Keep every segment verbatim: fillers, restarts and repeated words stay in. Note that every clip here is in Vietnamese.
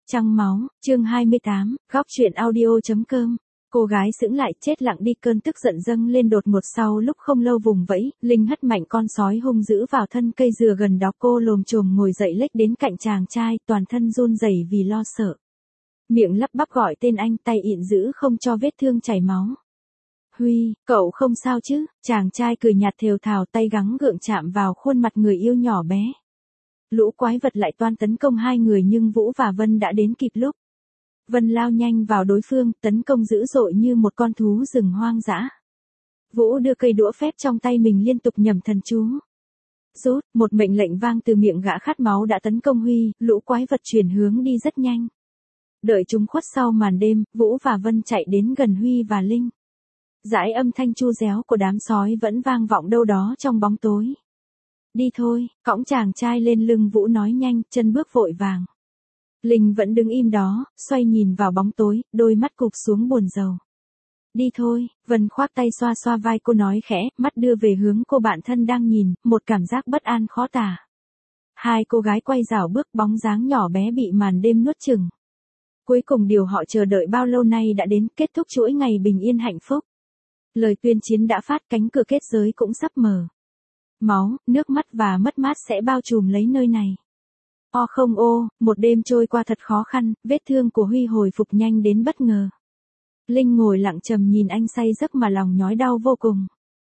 Trăng máu, chương hai mươi tám, góc truyện audio.com. Cô gái sững lại, chết lặng đi, cơn tức giận dâng lên đột ngột sau lúc không lâu vùng vẫy, Linh hất mạnh con sói hung dữ vào thân cây dừa gần đó, cô lồm chồm ngồi dậy lếch đến cạnh chàng trai, toàn thân run rẩy vì lo sợ. Miệng lắp bắp gọi tên anh, tay ịn giữ không cho vết thương chảy máu. Huy, cậu không sao chứ? Chàng trai cười nhạt thều thào, tay gắng gượng chạm vào khuôn mặt người yêu nhỏ bé. Lũ quái vật lại toan tấn công hai người nhưng Vũ và Vân đã đến kịp lúc. Vân lao nhanh vào đối phương, tấn công dữ dội như một con thú rừng hoang dã. Vũ đưa cây đũa phép trong tay mình liên tục nhẩm thần chú. Rút, một mệnh lệnh vang từ miệng gã khát máu đã tấn công Huy, lũ quái vật chuyển hướng đi rất nhanh. Đợi chúng khuất sau màn đêm, Vũ và Vân chạy đến gần Huy và Linh. Dãi âm thanh chu réo của đám sói vẫn vang vọng đâu đó trong bóng tối. Đi thôi, cõng chàng trai lên lưng, Vũ nói nhanh, chân bước vội vàng. Linh vẫn đứng im đó, xoay nhìn vào bóng tối, đôi mắt cụp xuống buồn rầu. Đi thôi, Vân khoác tay xoa xoa vai cô nói khẽ, mắt đưa về hướng cô bạn thân đang nhìn, một cảm giác bất an khó tả. Hai cô gái quay rảo bước, bóng dáng nhỏ bé bị màn đêm nuốt chửng. Cuối cùng điều họ chờ đợi bao lâu nay đã đến, kết thúc chuỗi ngày bình yên hạnh phúc. Lời tuyên chiến đã phát, cánh cửa kết giới cũng sắp mở. Máu, nước mắt và mất mát sẽ bao trùm lấy nơi này. O không ô, một đêm trôi qua thật khó khăn, vết thương của Huy hồi phục nhanh đến bất ngờ. Linh ngồi lặng trầm nhìn anh say giấc mà lòng nhói đau vô cùng.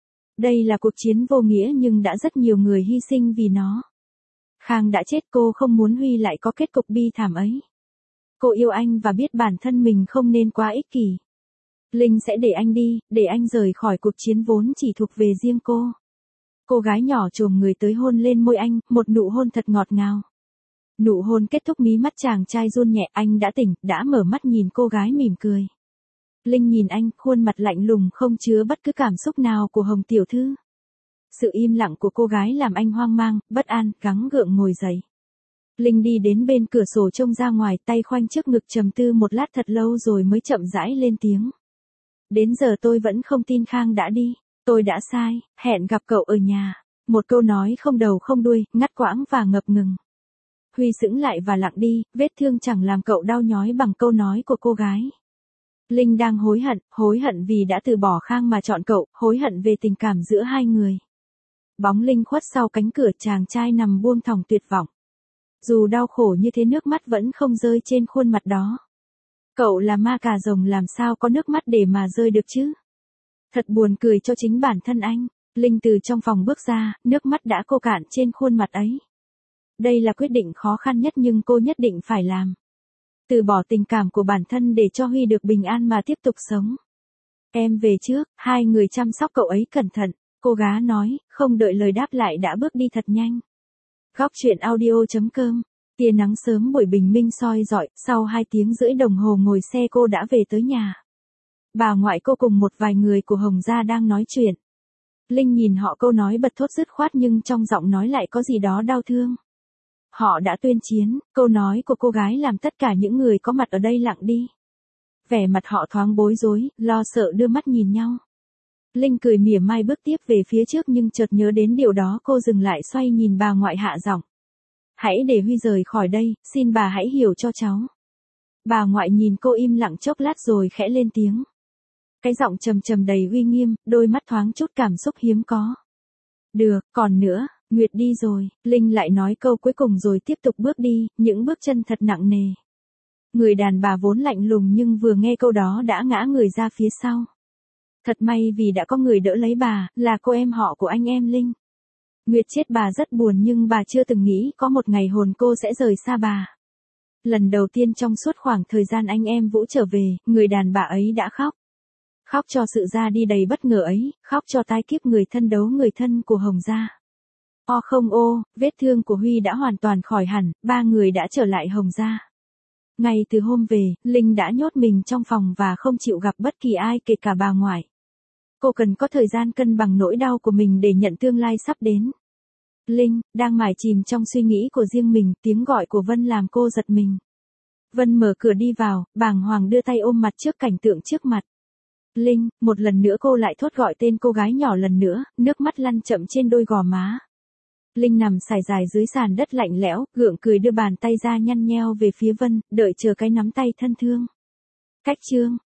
Đây là cuộc chiến vô nghĩa nhưng đã rất nhiều người hy sinh vì nó. Khang đã chết, cô không muốn Huy lại có kết cục bi thảm ấy. Cô yêu anh và biết bản thân mình không nên quá ích kỷ. Linh sẽ để anh đi, để anh rời khỏi cuộc chiến vốn chỉ thuộc về riêng cô. Cô gái nhỏ chồm người tới hôn lên môi anh, một nụ hôn thật ngọt ngào. Nụ hôn kết thúc, mí mắt chàng trai run nhẹ, anh đã tỉnh, đã mở mắt nhìn cô gái mỉm cười. Linh nhìn anh, khuôn mặt lạnh lùng không chứa bất cứ cảm xúc nào của Hồng tiểu thư. Sự im lặng của cô gái làm anh hoang mang, bất an, gắng gượng ngồi dậy. Linh đi đến bên cửa sổ trông ra ngoài, tay khoanh trước ngực trầm tư một lát thật lâu rồi mới chậm rãi lên tiếng. Đến giờ tôi vẫn không tin Khang đã đi. Tôi đã sai, hẹn gặp cậu ở nhà. Một câu nói không đầu không đuôi, ngắt quãng và ngập ngừng. Huy sững lại và lặng đi, vết thương chẳng làm cậu đau nhói bằng câu nói của cô gái. Linh đang hối hận, hối hận vì đã từ bỏ Khang mà chọn cậu, hối hận về tình cảm giữa hai người. Bóng Linh khuất sau cánh cửa, chàng trai nằm buông thõng tuyệt vọng. Dù đau khổ như thế nước mắt vẫn không rơi trên khuôn mặt đó. Cậu là ma cà rồng làm sao có nước mắt để mà rơi được chứ? Thật buồn cười cho chính bản thân anh. Linh từ trong phòng bước ra, nước mắt đã khô cạn trên khuôn mặt ấy. Đây là quyết định khó khăn nhất nhưng cô nhất định phải làm. Từ bỏ tình cảm của bản thân để cho Huy được bình an mà tiếp tục sống. Em về trước, hai người chăm sóc cậu ấy cẩn thận, cô gái nói, không đợi lời đáp lại đã bước đi thật nhanh. Góc truyện audio.com. Tia nắng sớm buổi bình minh soi rọi, sau hai tiếng rưỡi đồng hồ ngồi xe cô đã về tới nhà. Bà ngoại cô cùng một vài người của Hồng gia đang nói chuyện. Linh nhìn họ, câu nói bật thốt dứt khoát nhưng trong giọng nói lại có gì đó đau thương. Họ đã tuyên chiến, câu nói của cô gái làm tất cả những người có mặt ở đây lặng đi. Vẻ mặt họ thoáng bối rối, lo sợ đưa mắt nhìn nhau. Linh cười mỉa mai bước tiếp về phía trước nhưng chợt nhớ đến điều đó, cô dừng lại xoay nhìn bà ngoại hạ giọng. Hãy để Huy rời khỏi đây, xin bà hãy hiểu cho cháu. Bà ngoại nhìn cô im lặng chốc lát rồi khẽ lên tiếng. Cái giọng trầm trầm đầy uy nghiêm, đôi mắt thoáng chút cảm xúc hiếm có. Được, còn nữa, Nguyệt đi rồi, Linh lại nói câu cuối cùng rồi tiếp tục bước đi, những bước chân thật nặng nề. Người đàn bà vốn lạnh lùng nhưng vừa nghe câu đó đã ngã người ra phía sau. Thật may vì đã có người đỡ lấy bà, là cô em họ của anh em Linh. Nguyệt chết bà rất buồn nhưng bà chưa từng nghĩ có một ngày hồn cô sẽ rời xa bà. Lần đầu tiên trong suốt khoảng thời gian anh em Vũ trở về, người đàn bà ấy đã khóc. Khóc cho sự ra đi đầy bất ngờ ấy, khóc cho tái kiếp người thân đấu người thân của Hồng gia. O không ô, vết thương của Huy đã hoàn toàn khỏi hẳn, ba người đã trở lại Hồng gia. Ngay từ hôm về, Linh đã nhốt mình trong phòng và không chịu gặp bất kỳ ai kể cả bà ngoại. Cô cần có thời gian cân bằng nỗi đau của mình để nhận tương lai sắp đến. Linh, đang mải chìm trong suy nghĩ của riêng mình, tiếng gọi của Vân làm cô giật mình. Vân mở cửa đi vào, bàng hoàng đưa tay ôm mặt trước cảnh tượng trước mặt. Linh, một lần nữa cô lại thốt gọi tên cô gái nhỏ lần nữa, nước mắt lăn chậm trên đôi gò má. Linh nằm sải dài dưới sàn đất lạnh lẽo, gượng cười đưa bàn tay ra nhăn nheo về phía Vân, đợi chờ cái nắm tay thân thương. Cách chương.